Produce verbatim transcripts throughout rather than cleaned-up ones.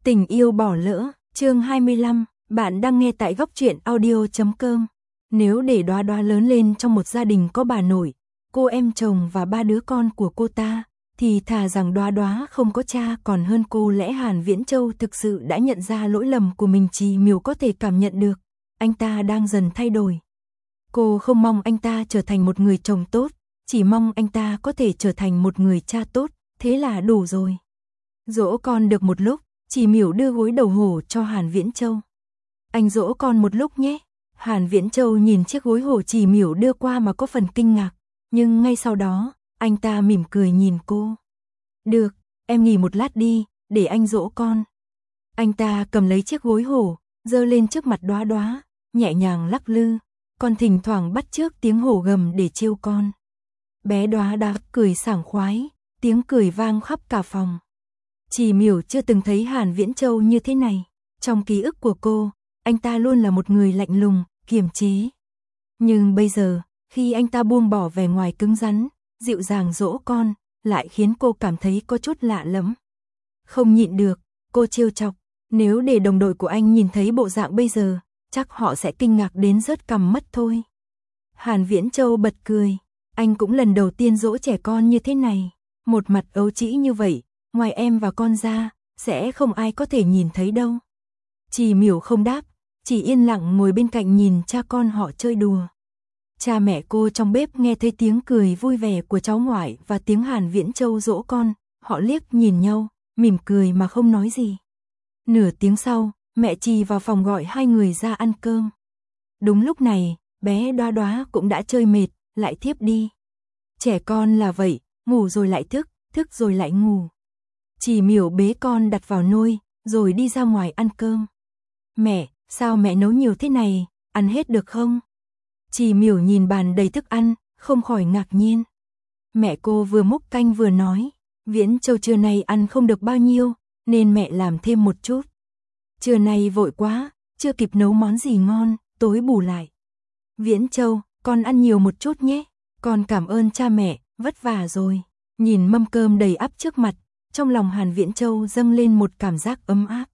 Tình yêu bỏ lỡ, chương hai mươi lăm, bạn đang nghe tại góc truyện audio chấm com. Nếu để Đoá Đoá lớn lên trong một gia đình có bà nội, cô em chồng và ba đứa con của cô ta, thì thà rằng Đoá Đoá không có cha còn hơn. Cô lẽ Hàn Viễn Châu thực sự đã nhận ra lỗi lầm của mình. Chị Miều có thể cảm nhận được, anh ta đang dần thay đổi. Cô không mong anh ta trở thành một người chồng tốt, chỉ mong anh ta có thể trở thành một người cha tốt, thế là đủ rồi. Dỗ con được một lúc, chị Miểu đưa gối đầu hổ cho Hàn Viễn Châu. Anh dỗ con một lúc nhé. Hàn Viễn Châu nhìn chiếc gối hổ chị Miểu đưa qua mà có phần kinh ngạc, nhưng ngay sau đó, anh ta mỉm cười nhìn cô. Được, em nghỉ một lát đi, để anh dỗ con. Anh ta cầm lấy chiếc gối hổ, giơ lên trước mặt Đoá Đoá, nhẹ nhàng lắc lư, còn thỉnh thoảng bắt chước tiếng hổ gầm để trêu con. Bé Đoá Đoá cười sảng khoái, tiếng cười vang khắp cả phòng. Chị Miểu chưa từng thấy Hàn Viễn Châu như thế này. Trong ký ức của cô, anh ta luôn là một người lạnh lùng, kiềm chế. Nhưng bây giờ, khi anh ta buông bỏ vẻ ngoài cứng rắn, dịu dàng dỗ con, lại khiến cô cảm thấy có chút lạ lẫm. Không nhịn được, cô trêu chọc, nếu để đồng đội của anh nhìn thấy bộ dạng bây giờ, chắc họ sẽ kinh ngạc đến rớt cằm mất thôi. Hàn Viễn Châu bật cười, anh cũng lần đầu tiên dỗ trẻ con như thế này, một mặt ấu trĩ như vậy. Ngoài em và con ra, sẽ không ai có thể nhìn thấy đâu. Chị Miểu không đáp, chỉ yên lặng ngồi bên cạnh nhìn cha con họ chơi đùa. Cha mẹ cô trong bếp nghe thấy tiếng cười vui vẻ của cháu ngoại và tiếng Hàn Viễn Châu dỗ con, họ liếc nhìn nhau, mỉm cười mà không nói gì. Nửa tiếng sau, mẹ Trì vào phòng gọi hai người ra ăn cơm. Đúng lúc này, bé Đoá Đoá cũng đã chơi mệt, lại thiếp đi. Trẻ con là vậy, ngủ rồi lại thức, thức rồi lại ngủ. Chị Miểu bế con đặt vào nôi, rồi đi ra ngoài ăn cơm. Mẹ, sao mẹ nấu nhiều thế này, ăn hết được không? Chị Miểu nhìn bàn đầy thức ăn, không khỏi ngạc nhiên. Mẹ cô vừa múc canh vừa nói, Viễn Châu trưa nay ăn không được bao nhiêu, nên mẹ làm thêm một chút. Trưa nay vội quá, chưa kịp nấu món gì ngon, tối bù lại. Viễn Châu, con ăn nhiều một chút nhé, con cảm ơn cha mẹ, vất vả rồi. Nhìn mâm cơm đầy ắp trước mặt, trong lòng Hàn Viễn Châu dâng lên một cảm giác ấm áp.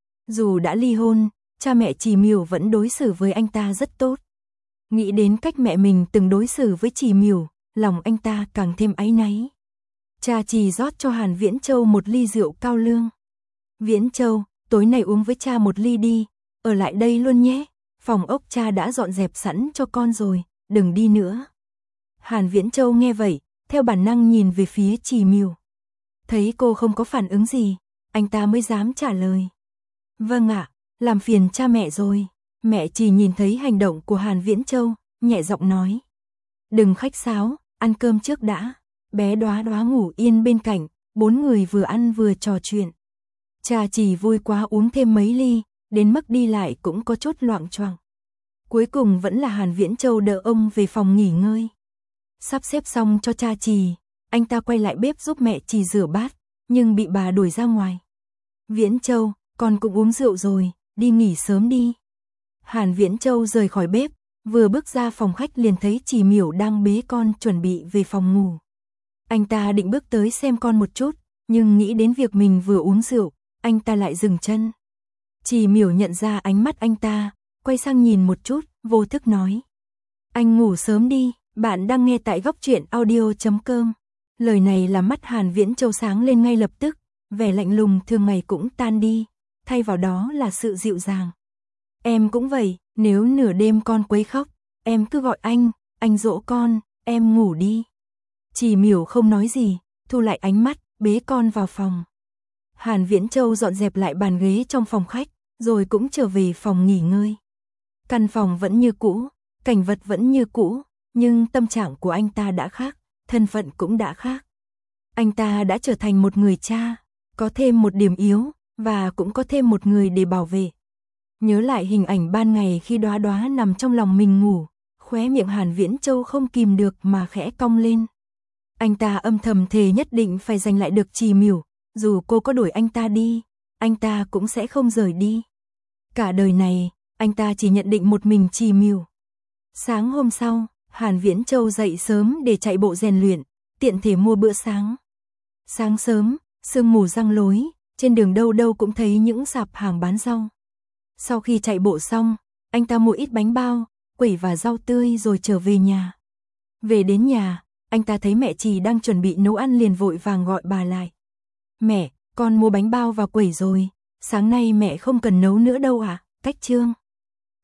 Dù đã ly hôn, cha mẹ chị Miểu vẫn đối xử với anh ta rất tốt. Nghĩ đến cách mẹ mình từng đối xử với chị Miểu, lòng anh ta càng thêm áy náy. Cha chị rót cho Hàn Viễn Châu một ly rượu cao lương. Viễn Châu, tối nay uống với cha một ly đi, ở lại đây luôn nhé. Phòng ốc cha đã dọn dẹp sẵn cho con rồi, đừng đi nữa. Hàn Viễn Châu nghe vậy, theo bản năng nhìn về phía chị Miểu. Thấy cô không có phản ứng gì, anh ta mới dám trả lời. Vâng ạ, làm phiền cha mẹ rồi. Mẹ chỉ nhìn thấy hành động của Hàn Viễn Châu, nhẹ giọng nói. Đừng khách sáo, ăn cơm trước đã. Bé Đoá Đoá ngủ yên bên cạnh, bốn người vừa ăn vừa trò chuyện. Cha chỉ vui quá uống thêm mấy ly, đến mức đi lại cũng có chút loạng choạng. Cuối cùng vẫn là Hàn Viễn Châu đỡ ông về phòng nghỉ ngơi. Sắp xếp xong cho cha Trì, anh ta quay lại bếp giúp mẹ Trì rửa bát, nhưng bị bà đuổi ra ngoài. Viễn Châu, con cũng uống rượu rồi, đi nghỉ sớm đi. Hàn Viễn Châu rời khỏi bếp, vừa bước ra phòng khách liền thấy chị Miểu đang bế con chuẩn bị về phòng ngủ. Anh ta định bước tới xem con một chút, nhưng nghĩ đến việc mình vừa uống rượu, anh ta lại dừng chân. Chị Miểu nhận ra ánh mắt anh ta, quay sang nhìn một chút, vô thức nói. Anh ngủ sớm đi, bạn đang nghe tại góc truyện audio chấm com. Lời này làm mắt Hàn Viễn Châu sáng lên ngay lập tức, vẻ lạnh lùng thường ngày cũng tan đi, thay vào đó là sự dịu dàng. Em cũng vậy, nếu nửa đêm con quấy khóc, em cứ gọi anh, anh dỗ con, em ngủ đi. Chị Miểu không nói gì, thu lại ánh mắt, bế con vào phòng. Hàn Viễn Châu dọn dẹp lại bàn ghế trong phòng khách, rồi cũng trở về phòng nghỉ ngơi. Căn phòng vẫn như cũ, cảnh vật vẫn như cũ, nhưng tâm trạng của anh ta đã khác, thân phận cũng đã khác. Anh ta đã trở thành một người cha, có thêm một điểm yếu, và cũng có thêm một người để bảo vệ. Nhớ lại hình ảnh ban ngày khi Đoá Đoá nằm trong lòng mình ngủ, khóe miệng Hàn Viễn Châu không kìm được mà khẽ cong lên. Anh ta âm thầm thề nhất định phải giành lại được chị Miểu, dù cô có đuổi anh ta đi, anh ta cũng sẽ không rời đi. Cả đời này, anh ta chỉ nhận định một mình chị Miểu. Sáng hôm sau, Hàn Viễn Châu dậy sớm để chạy bộ rèn luyện, tiện thể mua bữa sáng. Sáng sớm, sương mù giăng lối, trên đường đâu đâu cũng thấy những sạp hàng bán rau. Sau khi chạy bộ xong, anh ta mua ít bánh bao, quẩy và rau tươi rồi trở về nhà. Về đến nhà, anh ta thấy mẹ Trì đang chuẩn bị nấu ăn liền vội vàng gọi bà lại. Mẹ, con mua bánh bao và quẩy rồi, sáng nay mẹ không cần nấu nữa đâu ạ. À? Cách chương